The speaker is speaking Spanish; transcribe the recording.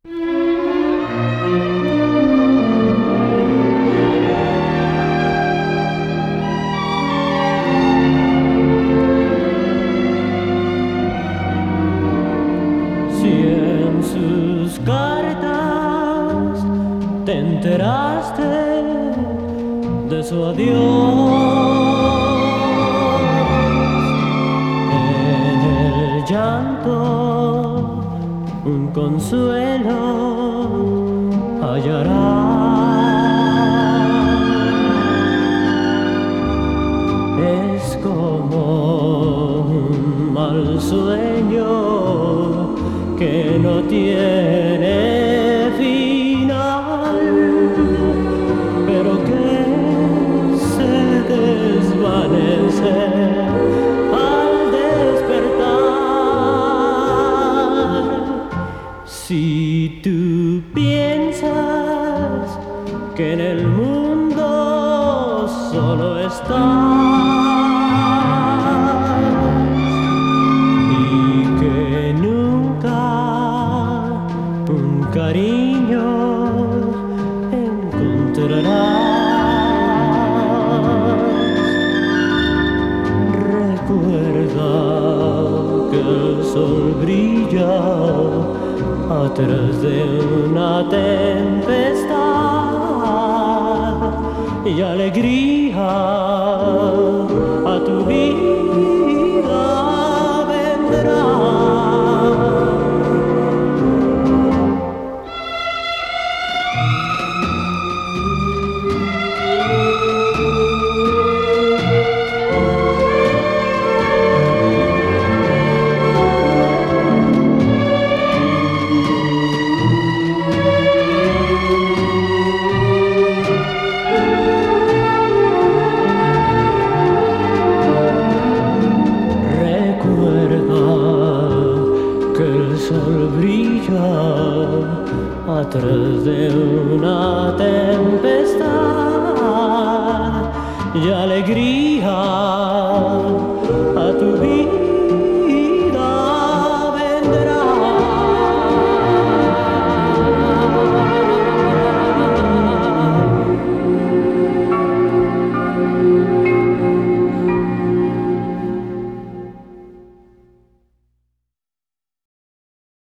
Si en sus cartas te enteraste de su adiós, en el llanto un consuelo hallarás. Es como un mal sueño que no tiene final, pero que se desvanece al despertar. Si tú piensas que en el mundo solo estás y que nunca un cariño encontrarás, recuerda que el sol brilla atrás de una tempestad y alegría a tu vida vendrá. El sol brilla atrás de una tempestad y alegría a tu vida.